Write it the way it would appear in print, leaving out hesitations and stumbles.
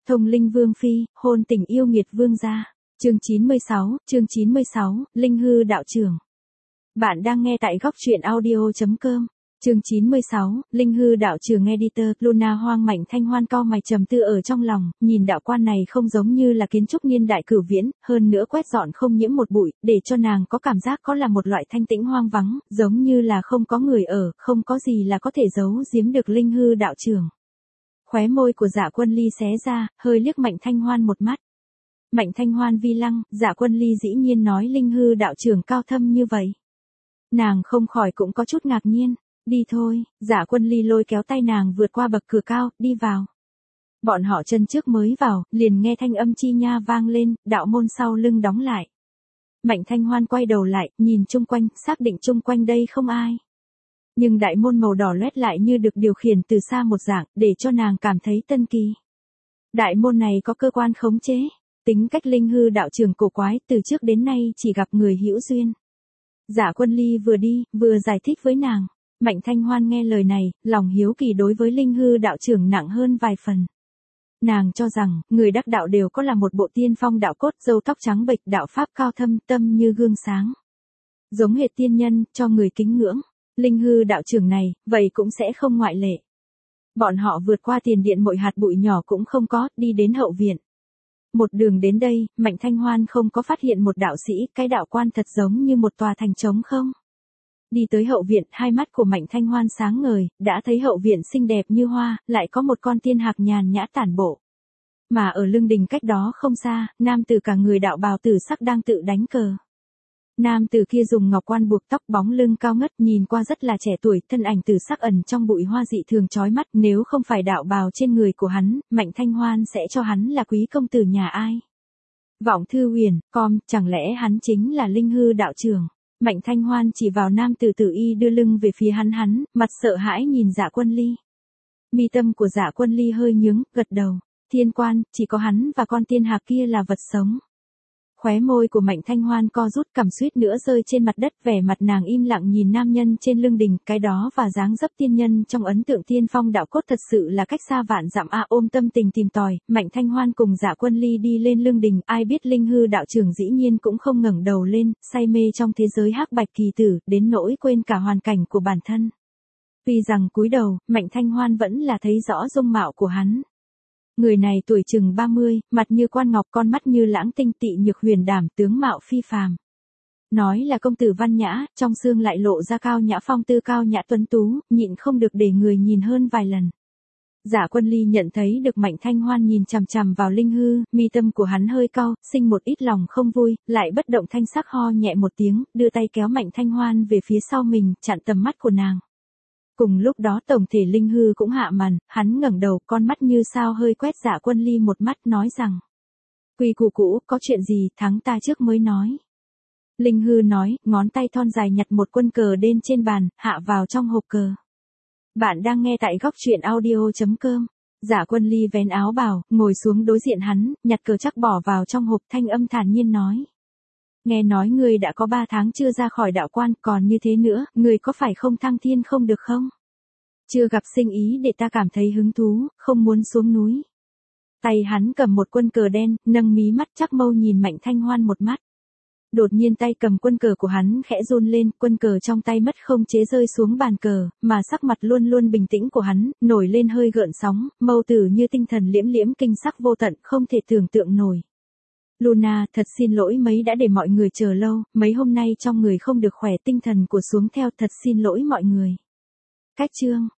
Thông linh vương phi, hôn tình yêu nghiệt vương gia. Chương 96, Linh hư đạo trưởng. Bạn đang nghe tại góc truyện audio.com. Chương 96, Linh hư đạo trưởng editor, Luna Hoang Mạnh Thanh Hoan cau mày trầm tư ở trong lòng, nhìn đạo quan này không giống như là kiến trúc niên đại cửu viễn, hơn nữa quét dọn không nhiễm một bụi, để cho nàng có cảm giác có là một loại thanh tĩnh hoang vắng, giống như là không có người ở, không có gì là có thể giấu giếm được Linh hư đạo trưởng. Khóe môi của Dạ Quân Ly xé ra, hơi liếc Mạnh Thanh Hoan một mắt. Mạnh Thanh Hoan vi lăng, Dạ Quân Ly dĩ nhiên nói Linh hư đạo trưởng cao thâm như vậy. Nàng không khỏi cũng có chút ngạc nhiên. Đi thôi, Dạ Quân Ly lôi kéo tay nàng vượt qua bậc cửa cao, đi vào. Bọn họ chân trước mới vào, liền nghe thanh âm chi nha vang lên, đạo môn sau lưng đóng lại. Mạnh Thanh Hoan quay đầu lại, nhìn chung quanh, xác định chung quanh đây không ai. Nhưng đại môn màu đỏ loét lại như được điều khiển từ xa một dạng, để cho nàng cảm thấy tân kỳ. Đại môn này có cơ quan khống chế, tính cách Linh hư đạo trưởng cổ quái, từ trước đến nay chỉ gặp người hữu duyên. Dạ Quân Ly vừa đi, vừa giải thích với nàng. Mạnh Thanh Hoan nghe lời này, lòng hiếu kỳ đối với Linh hư đạo trưởng nặng hơn vài phần. Nàng cho rằng, người đắc đạo đều có là một bộ tiên phong đạo cốt, râu tóc trắng bệch, đạo pháp cao thâm, tâm như gương sáng. Giống hệt tiên nhân, cho người kính ngưỡng. Linh hư đạo trưởng này, vậy cũng sẽ không ngoại lệ. Bọn họ vượt qua tiền điện mỗi hạt bụi nhỏ cũng không có, đi đến hậu viện. Một đường đến đây, Mạnh Thanh Hoan không có phát hiện một đạo sĩ, cái đạo quan thật giống như một tòa thành trống không. Đi tới hậu viện, hai mắt của Mạnh Thanh Hoan sáng ngời, đã thấy hậu viện xinh đẹp như hoa, lại có một con tiên hạc nhàn nhã tản bộ. Mà ở lưng đình cách đó không xa, nam tử cả người đạo bào tử sắc đang tự đánh cờ. Nam tử kia dùng ngọc quan buộc tóc, bóng lưng cao ngất, nhìn qua rất là trẻ tuổi, thân ảnh tử sắc ẩn trong bụi hoa dị thường chói mắt, nếu không phải đạo bào trên người của hắn, Mạnh Thanh Hoan sẽ cho hắn là quý công tử nhà ai. Vọng Thư Huyền, chẳng lẽ hắn chính là Linh hư đạo trưởng? Mạnh Thanh Hoan chỉ vào nam tử tử y đưa lưng về phía hắn, mặt sợ hãi nhìn Dạ Quân Ly. Mi tâm của Dạ Quân Ly hơi nhướng, gật đầu. Thiên quan, chỉ có hắn và con tiên hạc kia là vật sống. Khóe môi của Mạnh Thanh Hoan co rút, cằm suýt nữa rơi trên mặt đất, vẻ mặt nàng im lặng nhìn nam nhân trên lưng đình, cái đó và dáng dấp tiên nhân trong ấn tượng tiên phong đạo cốt thật sự là cách xa vạn dặm a. Ôm tâm tình tìm tòi, Mạnh Thanh Hoan cùng Dạ Quân Ly đi lên lưng đình, ai biết Linh hư đạo trưởng dĩ nhiên cũng không ngẩng đầu lên, say mê trong thế giới hắc bạch kỳ tử, đến nỗi quên cả hoàn cảnh của bản thân. Tuy rằng cúi đầu, Mạnh Thanh Hoan vẫn là thấy rõ dung mạo của hắn. Người này tuổi chừng 30, mặt như quan ngọc, con mắt như lãng tinh, tị nhược huyền đảm, tướng mạo phi phàm. Nói là công tử văn nhã, trong xương lại lộ ra cao nhã phong tư, cao nhã tuấn tú, nhịn không được để người nhìn hơn vài lần. Dạ Quân Ly nhận thấy được Mạnh Thanh Hoan nhìn chằm chằm vào Linh hư, mi tâm của hắn hơi cau, sinh một ít lòng không vui, lại bất động thanh sắc ho nhẹ một tiếng, đưa tay kéo Mạnh Thanh Hoan về phía sau mình, chặn tầm mắt của nàng. Cùng lúc đó tổng thể Linh hư cũng hạ màn, hắn ngẩng đầu, con mắt như sao hơi quét Dạ Quân Ly một mắt, nói rằng: Quy củ cũ, có chuyện gì, thắng ta trước mới nói. Linh hư nói, ngón tay thon dài nhặt một quân cờ đen trên bàn, hạ vào trong hộp cờ. Bạn đang nghe tại góc truyện audio.com. Dạ Quân Ly vén áo bào, ngồi xuống đối diện hắn, nhặt cờ chắc bỏ vào trong hộp, thanh âm thản nhiên nói: Nghe nói ngươi đã có 3 tháng chưa ra khỏi đạo quan, còn như thế nữa, ngươi có phải không thăng thiên không được không? Chưa gặp sinh ý để ta cảm thấy hứng thú, không muốn xuống núi. Tay hắn cầm một quân cờ đen, nâng mí mắt chắc mâu nhìn Mạnh Thanh Hoan một mắt. Đột nhiên tay cầm quân cờ của hắn khẽ run lên, quân cờ trong tay mất không chế rơi xuống bàn cờ, mà sắc mặt luôn luôn bình tĩnh của hắn, nổi lên hơi gợn sóng, mâu tử như tinh thần liễm liễm kinh sắc vô tận, không thể tưởng tượng nổi. Luna, thật xin lỗi mấy đã để mọi người chờ lâu, mấy hôm nay trong người không được khỏe, tinh thần của xuống theo, thật xin lỗi mọi người. Cách chương.